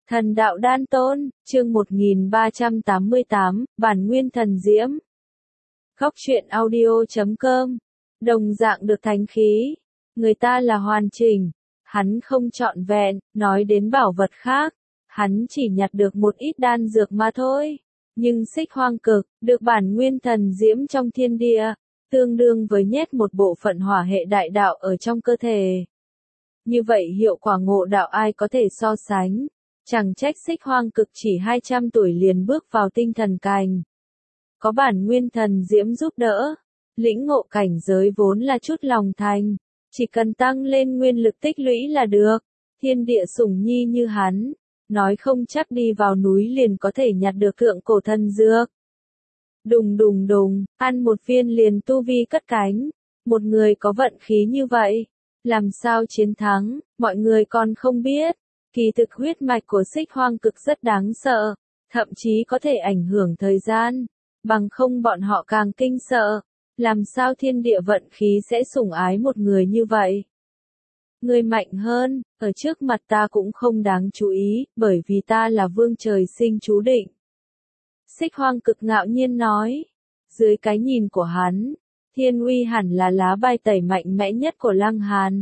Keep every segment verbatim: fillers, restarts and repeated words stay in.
Thần đạo đan tôn, chương một nghìn ba trăm tám mươi tám, bản nguyên thần diễm. Góc truyện audio chấm com. Đồng dạng được thánh khí. Người ta là hoàn chỉnh. Hắn không trọn vẹn, nói đến bảo vật khác. Hắn chỉ nhặt được một ít đan dược mà thôi. Nhưng xích hoang cực, được bản nguyên thần diễm trong thiên địa, tương đương với nhét một bộ phận hỏa hệ đại đạo ở trong cơ thể. Như vậy hiệu quả ngộ đạo ai có thể so sánh. Chẳng trách xích hoang cực chỉ hai trăm tuổi liền bước vào tinh thần cảnh. Có bản nguyên thần diễm giúp đỡ, lĩnh ngộ cảnh giới vốn là chút lòng thành, chỉ cần tăng lên nguyên lực tích lũy là được. Thiên địa sủng nhi như hắn, nói không chắc đi vào núi liền có thể nhặt được thượng cổ thần dược. Đùng đùng đùng, ăn một viên liền tu vi cất cánh. Một người có vận khí như vậy, làm sao chiến thắng, mọi người còn không biết. Kỳ thực huyết mạch của xích hoang cực rất đáng sợ, thậm chí có thể ảnh hưởng thời gian, bằng không bọn họ càng kinh sợ. Làm sao thiên địa vận khí sẽ sủng ái một người như vậy? Người mạnh hơn, ở trước mặt ta cũng không đáng chú ý, bởi vì ta là vương trời sinh chú định. Xích hoang cực ngạo nhiên nói, dưới cái nhìn của hắn, thiên uy hẳn là lá bài tẩy mạnh mẽ nhất của Lăng Hàn.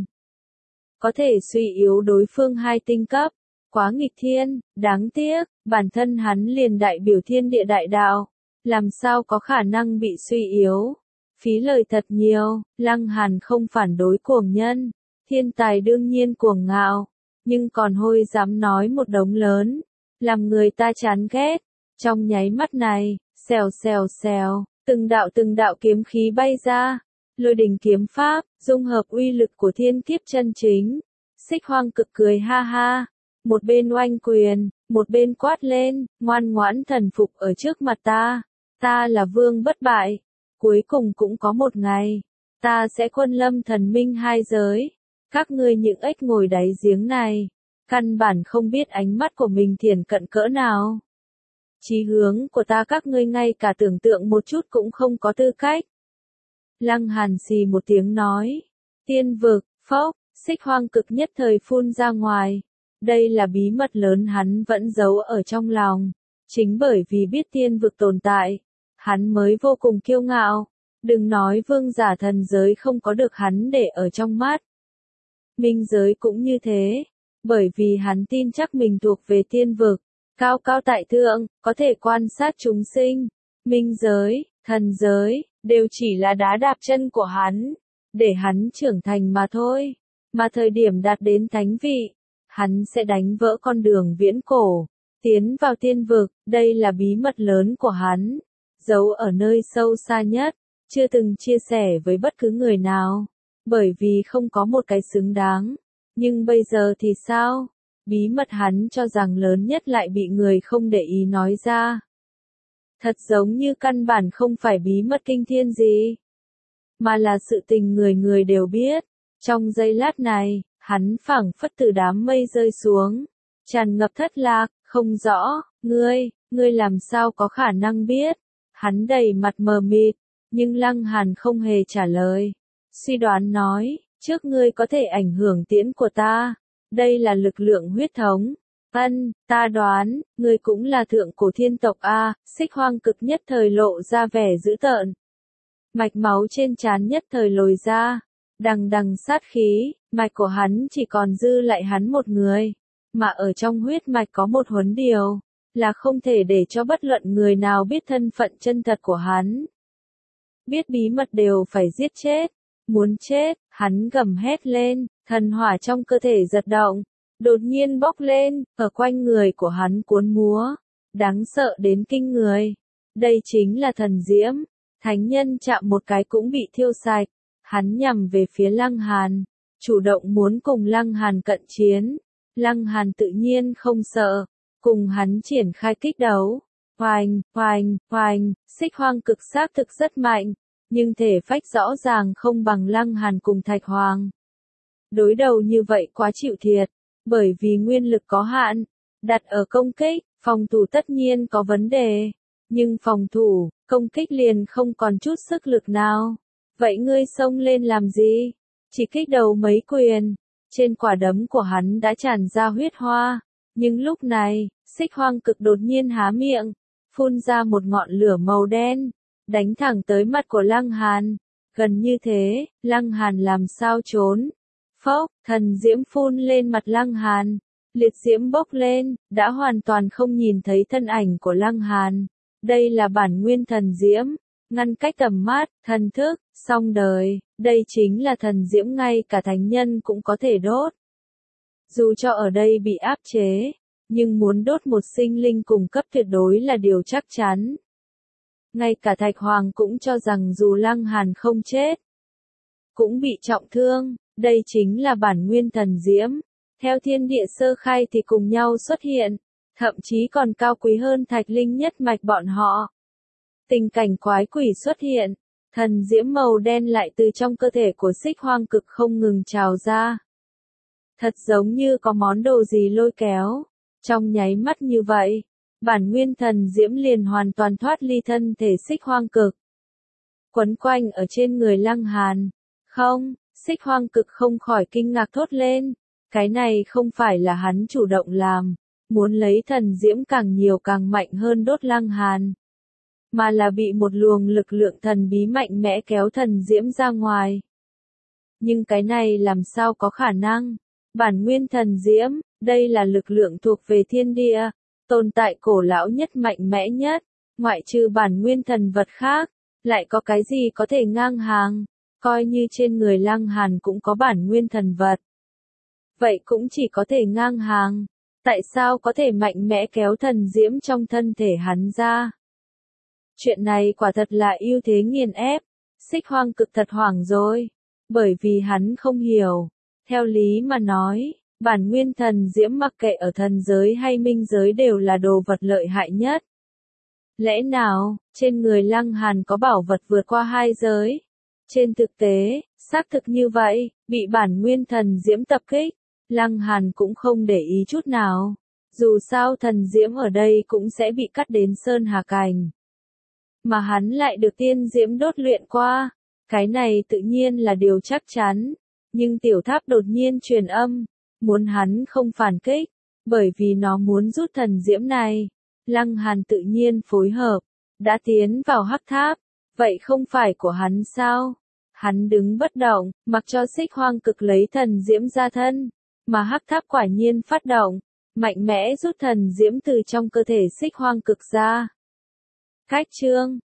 Có thể suy yếu đối phương hai tinh cấp, quá nghịch thiên, đáng tiếc, bản thân hắn liền đại biểu thiên địa đại đạo, làm sao có khả năng bị suy yếu. Phí lời thật nhiều, Lăng Hàn không phản đối cuồng nhân, thiên tài đương nhiên cuồng ngạo, nhưng còn hôi dám nói một đống lớn, làm người ta chán ghét. Trong nháy mắt này, xèo xèo xèo, từng đạo từng đạo kiếm khí bay ra. Lôi đình kiếm pháp, dung hợp uy lực của thiên kiếp chân chính. Xích hoang cực cười ha ha. Một bên oanh quyền, một bên quát lên, ngoan ngoãn thần phục ở trước mặt ta. Ta là vương bất bại. Cuối cùng cũng có một ngày, ta sẽ quân lâm thần minh hai giới. Các ngươi những ếch ngồi đáy giếng này, căn bản không biết ánh mắt của mình thiển cận cỡ nào. Chí hướng của ta các ngươi ngay cả tưởng tượng một chút cũng không có tư cách. Lăng Hàn xì một tiếng nói, tiên vực, phốc, xích hoang cực nhất thời phun ra ngoài. Đây là bí mật lớn hắn vẫn giấu ở trong lòng. Chính bởi vì biết tiên vực tồn tại, hắn mới vô cùng kiêu ngạo. Đừng nói vương giả thần giới không có được hắn để ở trong mắt. Minh giới cũng như thế, bởi vì hắn tin chắc mình thuộc về tiên vực, cao cao tại thượng, có thể quan sát chúng sinh. Minh giới, thần giới, đều chỉ là đá đạp chân của hắn, để hắn trưởng thành mà thôi. Mà thời điểm đạt đến thánh vị, hắn sẽ đánh vỡ con đường viễn cổ, tiến vào tiên vực. Đây là bí mật lớn của hắn, giấu ở nơi sâu xa nhất, chưa từng chia sẻ với bất cứ người nào, bởi vì không có một cái xứng đáng. Nhưng bây giờ thì sao? Bí mật hắn cho rằng lớn nhất lại bị người không để ý nói ra. Thật giống như căn bản không phải bí mật kinh thiên gì, mà là sự tình người người đều biết. Trong giây lát này, hắn phảng phất từ đám mây rơi xuống, tràn ngập thất lạc, không rõ, ngươi, ngươi làm sao có khả năng biết? Hắn đầy mặt mờ mịt, nhưng Lăng Hàn không hề trả lời. Suy đoán nói, trước ngươi có thể ảnh hưởng tiễn của ta, đây là lực lượng huyết thống. Ân, ta đoán, ngươi cũng là thượng cổ thiên tộc a. Xích hoang cực nhất thời lộ ra vẻ dữ tợn. Mạch máu trên trán nhất thời lồi ra, đằng đằng sát khí. Mạch của hắn chỉ còn dư lại hắn một người, mà ở trong huyết mạch có một huấn điều, là không thể để cho bất luận người nào biết thân phận chân thật của hắn. Biết bí mật đều phải giết chết. Muốn chết, hắn gầm hét lên, thần hỏa trong cơ thể giật động, đột nhiên bốc lên, ở quanh người của hắn cuốn múa, đáng sợ đến kinh người. Đây chính là thần diễm, thánh nhân chạm một cái cũng bị thiêu sạch. Hắn nhằm về phía Lăng Hàn, chủ động muốn cùng Lăng Hàn cận chiến. Lăng Hàn tự nhiên không sợ, cùng hắn triển khai kích đấu. Oanh, oanh, oanh, xích hoang cực xác thực rất mạnh, nhưng thể phách rõ ràng không bằng Lăng Hàn cùng Thạch Hoàng. Đối đầu như vậy quá chịu thiệt, bởi vì nguyên lực có hạn, đặt ở công kích, phòng thủ tất nhiên có vấn đề, nhưng phòng thủ, công kích liền không còn chút sức lực nào. Vậy ngươi xông lên làm gì? Chỉ kích đầu mấy quyền, trên quả đấm của hắn đã tràn ra huyết hoa, Nhưng lúc này, Xích Hoang Cực đột nhiên há miệng, phun ra một ngọn lửa màu đen, đánh thẳng tới mặt của Lăng Hàn. Gần như thế, Lăng Hàn làm sao trốn? Phốc, thần diễm phun lên mặt Lăng Hàn, liệt diễm bốc lên, đã hoàn toàn không nhìn thấy thân ảnh của Lăng Hàn. Đây là bản nguyên thần diễm, ngăn cách tầm mắt, thần thức, xong đời, đây chính là thần diễm ngay cả thánh nhân cũng có thể đốt. Dù cho ở đây bị áp chế, nhưng muốn đốt một sinh linh cùng cấp tuyệt đối là điều chắc chắn. Ngay cả Thạch Hoàng cũng cho rằng dù Lăng Hàn không chết, cũng bị trọng thương, đây chính là bản nguyên thần diễm. Theo thiên địa sơ khai thì cùng nhau xuất hiện, thậm chí còn cao quý hơn Thạch Linh nhất mạch bọn họ. Tình cảnh quái quỷ xuất hiện, thần diễm màu đen lại từ trong cơ thể của Xích Hoang Cực không ngừng trào ra. Thật giống như có món đồ gì lôi kéo, trong nháy mắt như vậy, bản nguyên thần diễm liền hoàn toàn thoát ly thân thể Xích Hoang Cực. Quấn quanh ở trên người Lăng Hàn. Không, Xích Hoang Cực không khỏi kinh ngạc thốt lên, cái này không phải là hắn chủ động làm, muốn lấy thần diễm càng nhiều càng mạnh hơn đốt Lăng Hàn, mà là bị một luồng lực lượng thần bí mạnh mẽ kéo thần diễm ra ngoài. Nhưng cái này làm sao có khả năng? Bản nguyên thần diễm, đây là lực lượng thuộc về thiên địa, tồn tại cổ lão nhất mạnh mẽ nhất, ngoại trừ bản nguyên thần vật khác, lại có cái gì có thể ngang hàng, coi như trên người Lăng Hàn cũng có bản nguyên thần vật. Vậy cũng chỉ có thể ngang hàng, tại sao có thể mạnh mẽ kéo thần diễm trong thân thể hắn ra? Chuyện này quả thật là ưu thế nghiền ép, Xích Hoang Cực thật hoảng rồi, bởi vì hắn không hiểu. Theo lý mà nói, bản nguyên thần diễm mặc kệ ở thần giới hay minh giới đều là đồ vật lợi hại nhất. Lẽ nào, trên người Lăng Hàn có bảo vật vượt qua hai giới? Trên thực tế, xác thực như vậy, bị bản nguyên thần diễm tập kích, Lăng Hàn cũng không để ý chút nào. Dù sao thần diễm ở đây cũng sẽ bị cắt đến sơn hà cảnh. Mà hắn lại được tiên diễm đốt luyện qua, cái này tự nhiên là điều chắc chắn. Nhưng tiểu tháp đột nhiên truyền âm, muốn hắn không phản kích, bởi vì nó muốn rút thần diễm này. Lăng Hàn tự nhiên phối hợp, đã tiến vào hắc tháp, vậy không phải của hắn sao? Hắn đứng bất động, mặc cho Xích Hoang Cực lấy thần diễm ra thân, mà hắc tháp quả nhiên phát động, mạnh mẽ rút thần diễm từ trong cơ thể Xích Hoang Cực ra. Cách chương